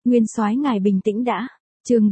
Nguyên soái ngài bình tĩnh đã. Chương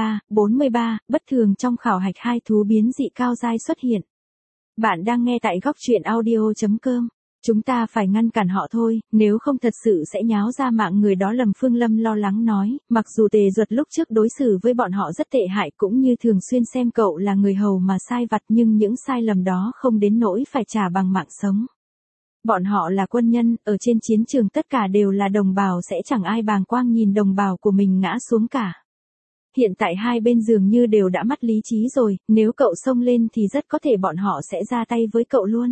43, bất thường trong khảo hạch hai thú biến dị cao giai xuất hiện. Bạn đang nghe tại góc truyện audio.com. Chúng ta phải ngăn cản họ thôi, nếu không thật sự sẽ nháo ra mạng người đó. Lâm Phương Lâm lo lắng nói, mặc dù Tề Duật lúc trước đối xử với bọn họ rất tệ hại cũng như thường xuyên xem cậu là người hầu mà sai vặt, nhưng những sai lầm đó không đến nỗi phải trả bằng mạng sống. Bọn họ là quân nhân, ở trên chiến trường tất cả đều là đồng bào, sẽ chẳng ai bàng quang nhìn đồng bào của mình ngã xuống cả. Hiện tại hai bên dường như đều đã mất lý trí rồi, nếu cậu xông lên thì rất có thể bọn họ sẽ ra tay với cậu luôn.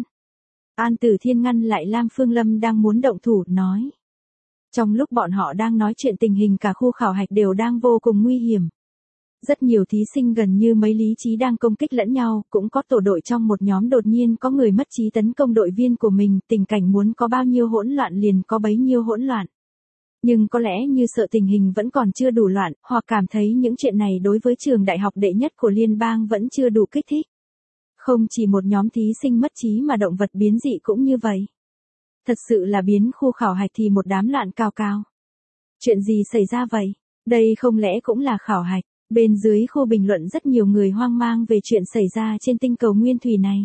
An Tử Thiên ngăn lại Lam Phương Lâm đang muốn động thủ, nói. Trong lúc bọn họ đang nói chuyện, tình hình cả khu khảo hạch đều đang vô cùng nguy hiểm. Rất nhiều thí sinh gần như mấy lý trí đang công kích lẫn nhau, cũng có tổ đội trong một nhóm đột nhiên có người mất trí tấn công đội viên của mình, tình cảnh muốn có bao nhiêu hỗn loạn liền có bấy nhiêu hỗn loạn. Nhưng có lẽ như sợ tình hình vẫn còn chưa đủ loạn, hoặc cảm thấy những chuyện này đối với trường đại học đệ nhất của liên bang vẫn chưa đủ kích thích. Không chỉ một nhóm thí sinh mất trí mà động vật biến dị cũng như vậy. Thật sự là biến khu khảo hạch thì một đám loạn cao cao. Chuyện gì xảy ra vậy? Đây không lẽ cũng là khảo hạch? Bên dưới khu bình luận rất nhiều người hoang mang về chuyện xảy ra trên tinh cầu nguyên thủy này.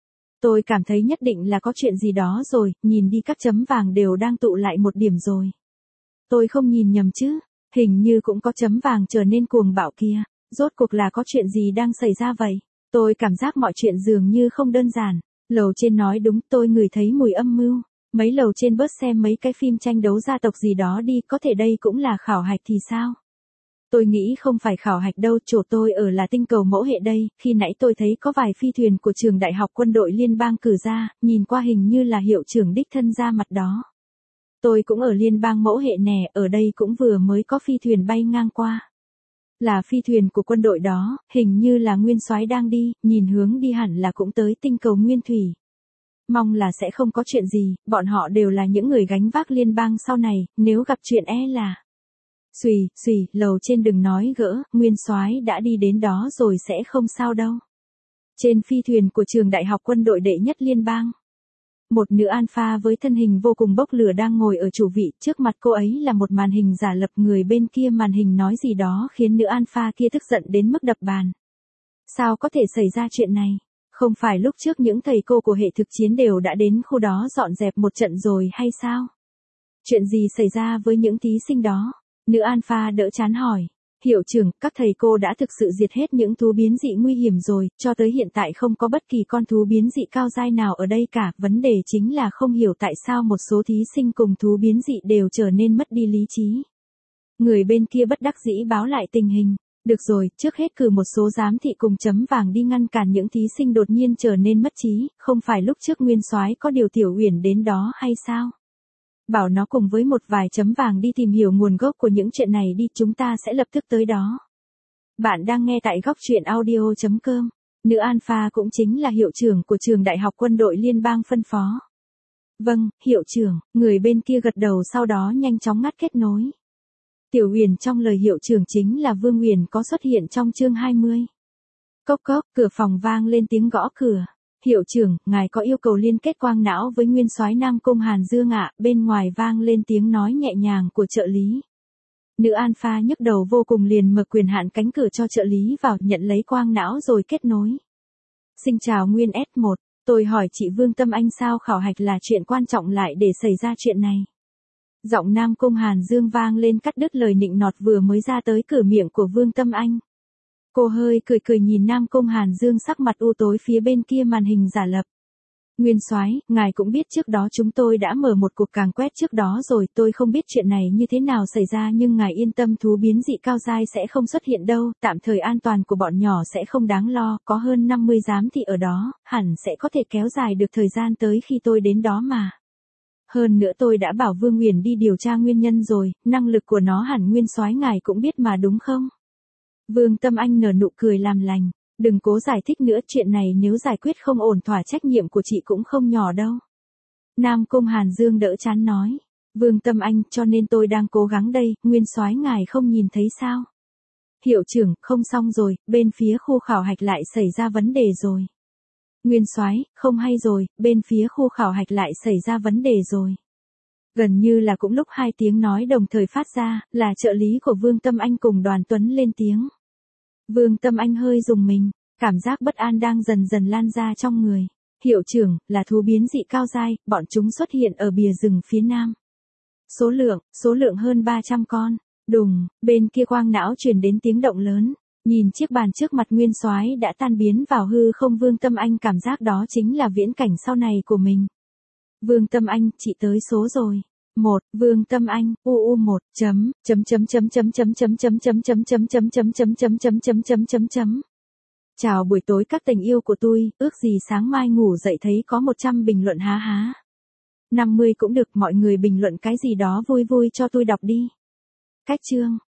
Tôi cảm thấy nhất định là có chuyện gì đó rồi, nhìn đi các chấm vàng đều đang tụ lại một điểm rồi. Tôi không nhìn nhầm chứ, hình như cũng có chấm vàng trở nên cuồng bạo kia, rốt cuộc là có chuyện gì đang xảy ra vậy? Tôi cảm giác mọi chuyện dường như không đơn giản. Lầu trên nói đúng, tôi ngửi thấy mùi âm mưu. Mấy lầu trên bớt xem mấy cái phim tranh đấu gia tộc gì đó đi, có thể đây cũng là khảo hạch thì sao? Tôi nghĩ không phải khảo hạch đâu, chỗ tôi ở là tinh cầu mẫu hệ đây, khi nãy tôi thấy có vài phi thuyền của trường đại học quân đội liên bang cử ra, nhìn qua hình như là hiệu trưởng đích thân ra mặt đó. Tôi cũng ở liên bang mẫu hệ nè, ở đây cũng vừa mới có phi thuyền bay ngang qua. Là phi thuyền của quân đội đó, hình như là nguyên soái đang đi, nhìn hướng đi hẳn là cũng tới tinh cầu nguyên thủy. Mong là sẽ không có chuyện gì, bọn họ đều là những người gánh vác liên bang sau này, nếu gặp chuyện là... Xùy, lầu trên đừng nói gỡ, nguyên soái đã đi đến đó rồi sẽ không sao đâu. Trên phi thuyền của trường đại học quân đội đệ nhất liên bang. Một nữ alpha với thân hình vô cùng bốc lửa đang ngồi ở chủ vị, trước mặt cô ấy là một màn hình giả lập, người bên kia màn hình nói gì đó khiến nữ alpha kia tức giận đến mức đập bàn. Sao có thể xảy ra chuyện này? Không phải lúc trước những thầy cô của hệ thực chiến đều đã đến khu đó dọn dẹp một trận rồi hay sao? Chuyện gì xảy ra với những thí sinh đó? Nữ alpha đỡ chán hỏi. Hiệu trưởng, các thầy cô đã thực sự diệt hết những thú biến dị nguy hiểm rồi, cho tới hiện tại không có bất kỳ con thú biến dị cao giai nào ở đây cả, vấn đề chính là không hiểu tại sao một số thí sinh cùng thú biến dị đều trở nên mất đi lý trí. Người bên kia bất đắc dĩ báo lại tình hình. Được rồi, trước hết cử một số giám thị cùng chấm vàng đi ngăn cản những thí sinh đột nhiên trở nên mất trí, không phải lúc trước nguyên soái có điều Tiểu Uyển đến đó hay sao? Bảo nó cùng với một vài chấm vàng đi tìm hiểu nguồn gốc của những chuyện này đi, chúng ta sẽ lập tức tới đó. Bạn đang nghe tại góc truyện audio.com. Nữ alpha cũng chính là hiệu trưởng của trường đại học quân đội liên bang phân phó. Vâng, hiệu trưởng, người bên kia gật đầu sau đó nhanh chóng ngắt kết nối. Tiểu Uyển trong lời hiệu trưởng chính là Vương Uyển có xuất hiện trong chương 20. Cốc cốc, cửa phòng vang lên tiếng gõ cửa. Hiệu trưởng, ngài có yêu cầu liên kết quang não với nguyên soái Nam Cung Hàn Dương ạ, bên ngoài vang lên tiếng nói nhẹ nhàng của trợ lý. Nữ alpha nhức đầu vô cùng liền mở quyền hạn cánh cửa cho trợ lý vào, nhận lấy quang não rồi kết nối. Xin chào Nguyên S1, tôi hỏi chị Vương Tâm Anh sao khảo hạch là chuyện quan trọng lại để xảy ra chuyện này. Giọng Nam Cung Hàn Dương vang lên cắt đứt lời nịnh nọt vừa mới ra tới cửa miệng của Vương Tâm Anh. Cô hơi cười nhìn Nam Cung Hàn Dương sắc mặt u tối phía bên kia màn hình giả lập. Nguyên soái, ngài cũng biết trước đó chúng tôi đã mở một cuộc càn quét trước đó rồi, tôi không biết chuyện này như thế nào xảy ra nhưng ngài yên tâm, thú biến dị cao giai sẽ không xuất hiện đâu, tạm thời an toàn của bọn nhỏ sẽ không đáng lo, có hơn 50 giám thị ở đó, hẳn sẽ có thể kéo dài được thời gian tới khi tôi đến đó mà. Hơn nữa tôi đã bảo Vương Uyển đi điều tra nguyên nhân rồi, năng lực của nó hẳn nguyên soái ngài cũng biết mà đúng không? Vương Tâm Anh nở nụ cười làm lành, đừng cố giải thích nữa, chuyện này nếu giải quyết không ổn thỏa trách nhiệm của chị cũng không nhỏ đâu. Nam Cung Hàn Dương đỡ chán nói, Vương Tâm Anh, cho nên tôi đang cố gắng đây, nguyên soái ngài không nhìn thấy sao? Hiệu trưởng, không xong rồi, bên phía khu khảo hạch lại xảy ra vấn đề rồi. Nguyên soái, không hay rồi, bên phía khu khảo hạch lại xảy ra vấn đề rồi. Gần như là cũng lúc hai tiếng nói đồng thời phát ra, là trợ lý của Vương Tâm Anh cùng Đoàn Tuấn lên tiếng. Vương Tâm Anh hơi rùng mình, cảm giác bất an đang dần dần lan ra trong người. Hiệu trưởng, là thú biến dị cao dai, bọn chúng xuất hiện ở bìa rừng phía nam. Số lượng hơn 300 con. Đùng, bên kia quang não truyền đến tiếng động lớn. Nhìn chiếc bàn trước mặt Nguyên Soái đã tan biến vào hư không, Vương Tâm Anh cảm giác đó chính là viễn cảnh sau này của mình. Vương Tâm Anh, chị tới số rồi. 1, Vương Tâm Anh, UU1, Chào buổi tối các tình yêu của tôi, ước gì sáng mai ngủ dậy thấy có 100 bình luận há há. 50 cũng được, mọi người bình luận cái gì đó vui vui cho tôi đọc đi. Cách chương